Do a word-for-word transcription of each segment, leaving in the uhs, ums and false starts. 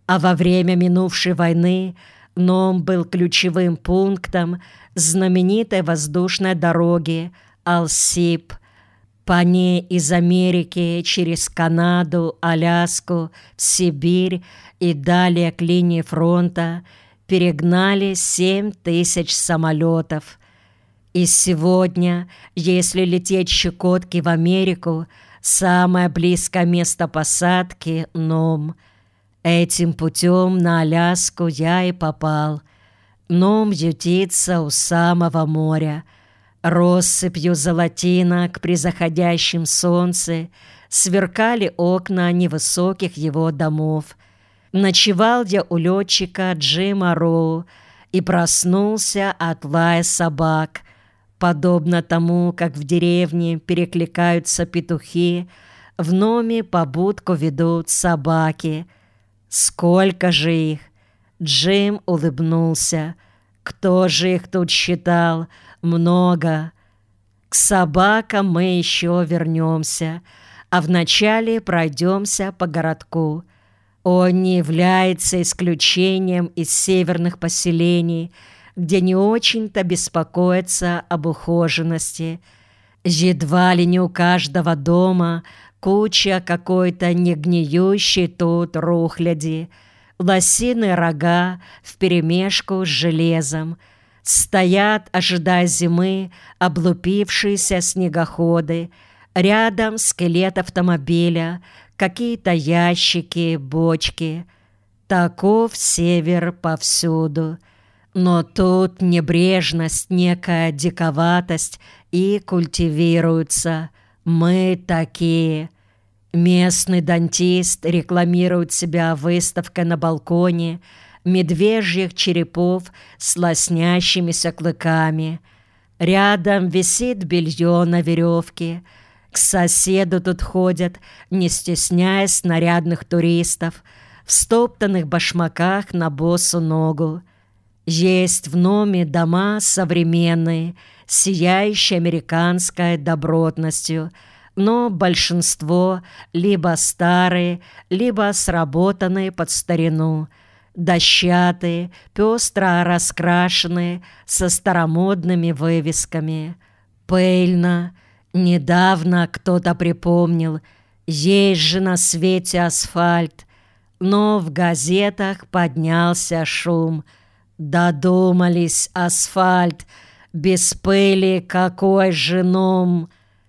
А во время минувшей войны Ном был ключевым пунктом знаменитой воздушной дороги Алсип. По ней из Америки через Канаду, Аляску, Сибирь и далее к линии фронта перегнали семь тысяч самолетов. И сегодня, если лететь с Чукотки в Америку, самое близкое место посадки — Ном. Этим путем на Аляску я и попал. Ном ютится у самого моря. Россыпью золотинок при заходящем солнце сверкали окна невысоких его домов. Ночевал я у летчика Джима Роу и проснулся от лая собак. Подобно тому, как в деревне перекликаются петухи, в Номе побудку ведут собаки. Сколько же их? Джим улыбнулся. Кто же их тут считал? Много. К собакам мы еще вернемся, а вначале пройдемся по городку. Он не является исключением из северных поселений, где не очень-то беспокоятся об ухоженности. Едва ли не у каждого дома куча какой-то негниющей тут рухляди, лосиные рога вперемешку с железом. Стоят, ожидая зимы, облупившиеся снегоходы, рядом скелет автомобиля, какие-то ящики, бочки. Таков север повсюду. Но тут небрежность, некая диковатость и культивируются. Мы такие. Местный дантист рекламирует себя выставкой на балконе медвежьих черепов с лоснящимися клыками. Рядом висит белье на веревке. К соседу тут ходят, не стесняясь нарядных туристов, в стоптанных башмаках на босу ногу. Есть в Номе дома современные, сияющие американской добротностью, но большинство либо старые, либо сработанные под старину, дощатые, пестро раскрашенные, со старомодными вывесками. Пыльно. Недавно кто-то припомнил, есть же на свете асфальт, но в газетах поднялся шум. Додумались асфальт, без пыли какой же Ном?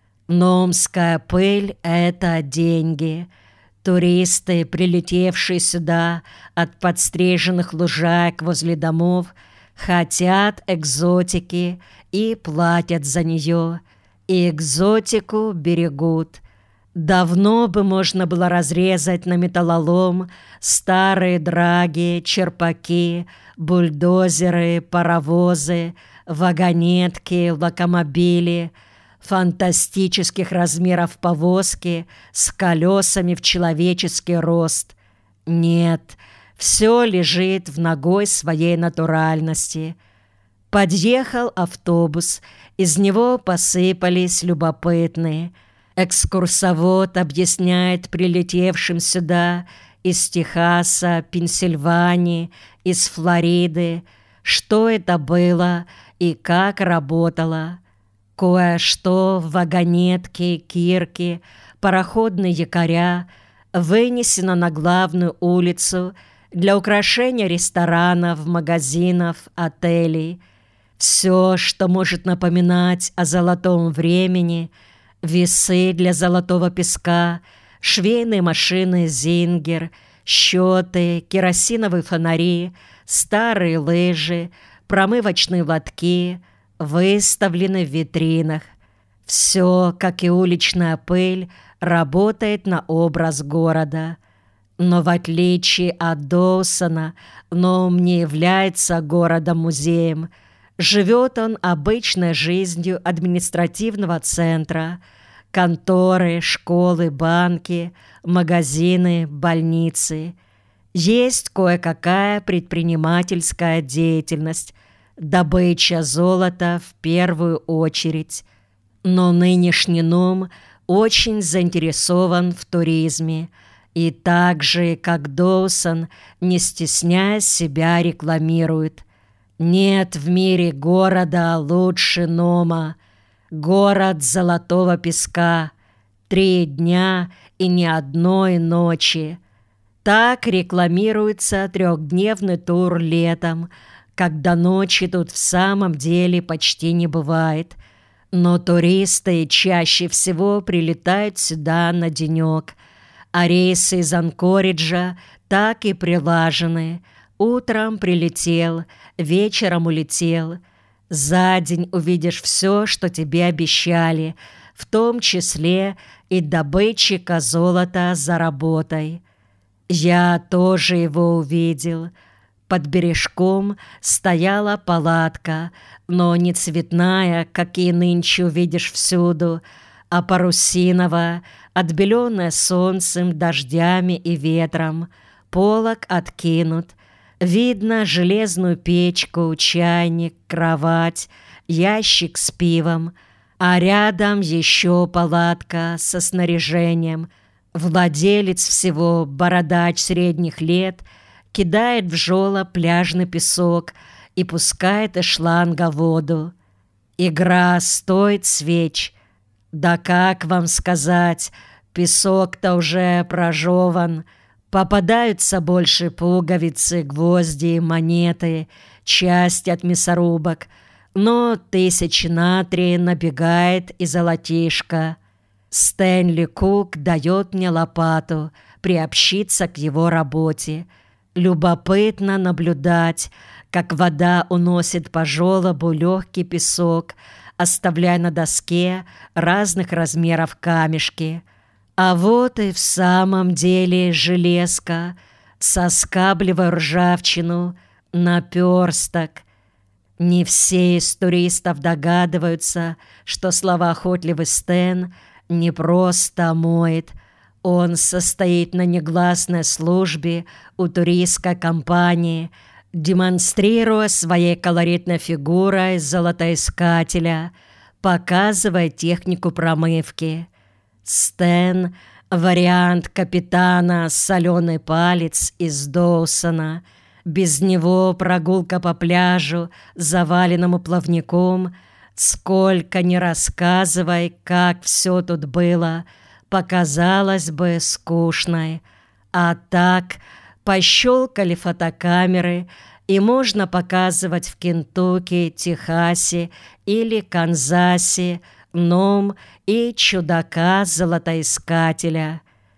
Номская пыль — это деньги. Туристы, прилетевшие сюда от подстриженных лужаек возле домов, хотят экзотики и платят за нее, и экзотику берегут. Давно бы можно было разрезать на металлолом старые драги, черпаки, бульдозеры, паровозы, вагонетки, локомобили, фантастических размеров повозки с колесами в человеческий рост. Нет, все лежит в ногой своей натуральности. Подъехал автобус, из него посыпались любопытные. Экскурсовод объясняет прилетевшим сюда из Техаса, Пенсильвании, из Флориды, что это было и как работало. Кое-что в вагонетки, кирки, пароходные якоря вынесено на главную улицу для украшения ресторанов, магазинов, отелей. Все, что может напоминать о золотом времени, весы для золотого песка, швейные машины «Зингер», счеты, керосиновые фонари, старые лыжи, промывочные лотки выставлены в витринах. Все, как и уличная пыль, работает на образ города. Но в отличие от Доусона, Ном не является городом-музеем. Живет он обычной жизнью административного центра. Конторы, школы, банки, магазины, больницы. Есть кое-какая предпринимательская деятельность, добыча золота в первую очередь. Но нынешний Ном очень заинтересован в туризме, И так же, как Доусон, не стесняясь себя, рекламирует: «Нет в мире города лучше Нома, город золотого песка, три дня и ни одной ночи». Так рекламируется трехдневный тур летом, когда ночи тут в самом деле почти не бывает. Но туристы чаще всего прилетают сюда на денек, а рейсы из Анкориджа так и прилажены. Утром прилетел, вечером улетел. За день увидишь все, что тебе обещали, в том числе и добытчика золота за работой. Я тоже его увидел. Под бережком стояла палатка, но не цветная, какие нынче увидишь всюду, а парусиновая, отбеленная солнцем, дождями и ветром. Полог откинут. Видно железную печку, чайник, кровать, ящик с пивом, а рядом еще палатка со снаряжением. Владелец всего, бородач средних лет, кидает в жёлоб пляжный песок и пускает из шланга воду. Игра стоит свеч. Да как вам сказать, песок-то уже прожеван. Попадаются больше пуговицы, гвозди, монеты, часть от мясорубок, но тысячи на три набегает и золотишко. Стэнли Кук дает мне лопату, приобщиться к его работе. Любопытно наблюдать, как вода уносит по желобу легкий песок, оставляя на доске разных размеров камешки. А вот и в самом деле железка, соскабливая ржавчину, наперсток. Не все из туристов догадываются, что словоохотливый Стэн не просто моет. Он состоит на негласной службе у туристской компании, демонстрируя своей колоритной фигурой золотоискателя, показывая технику промывки. Стэн — вариант капитана «Соленый палец» из Доусона. Без него прогулка по пляжу, заваленному плавником, сколько ни рассказывай, как все тут было, показалось бы скучной. А так пощелкали фотокамеры, и можно показывать в Кентукки, Техасе или Канзасе Ном и чудака-золотоискателя.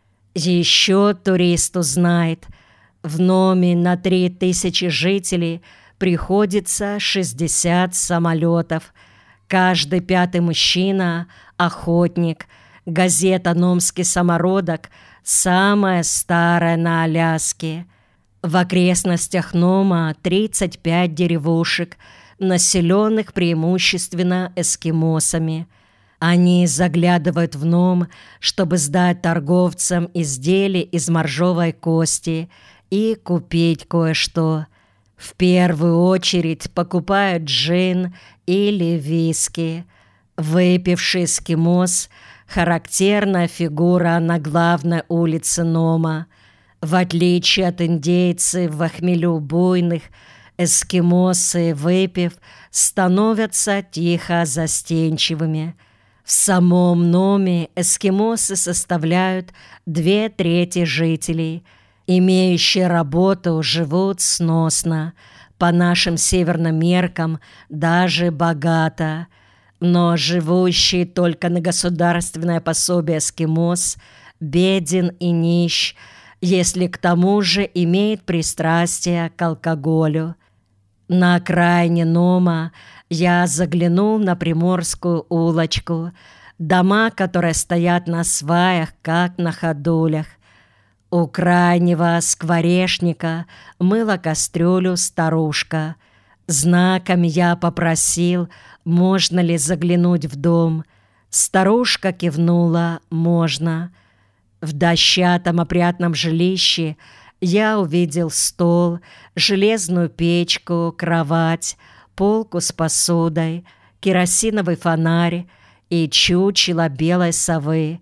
Еще турист узнает, в Номе на три тысячи жителей приходится шестьдесят самолетов. Каждый пятый мужчина – охотник. Газета «Номский самородок» – самая старая на Аляске. В окрестностях Нома тридцать пять деревушек, населенных преимущественно эскимосами. Они заглядывают в Ном, чтобы сдать торговцам изделия из моржовой кости и купить кое-что. В первую очередь покупают джин или виски. Выпивший эскимос – характерная фигура на главной улице Нома. В отличие от индейцев в хмелю буйных, эскимосы, выпив, становятся тихо застенчивыми. В самом Номе эскимосы составляют две трети жителей. Имеющие работу живут сносно, по нашим северным меркам даже богато. Но живущий только на государственное пособие эскимос беден и нищ, если к тому же имеет пристрастие к алкоголю. На окраине Нома я заглянул на Приморскую улочку, дома, которые стоят на сваях, как на ходулях. У крайнего скворечника мыла кастрюлю старушка. Знаком я попросил, можно ли заглянуть в дом. Старушка кивнула: можно. В дощатом опрятном жилище я увидел стол, железную печку, кровать, полку с посудой, керосиновый фонарь и чучело белой совы.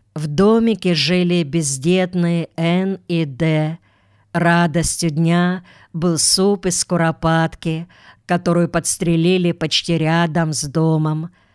В домике жили бездетные Н и Д. Радостью дня был суп из куропатки, которую подстрелили почти рядом с домом.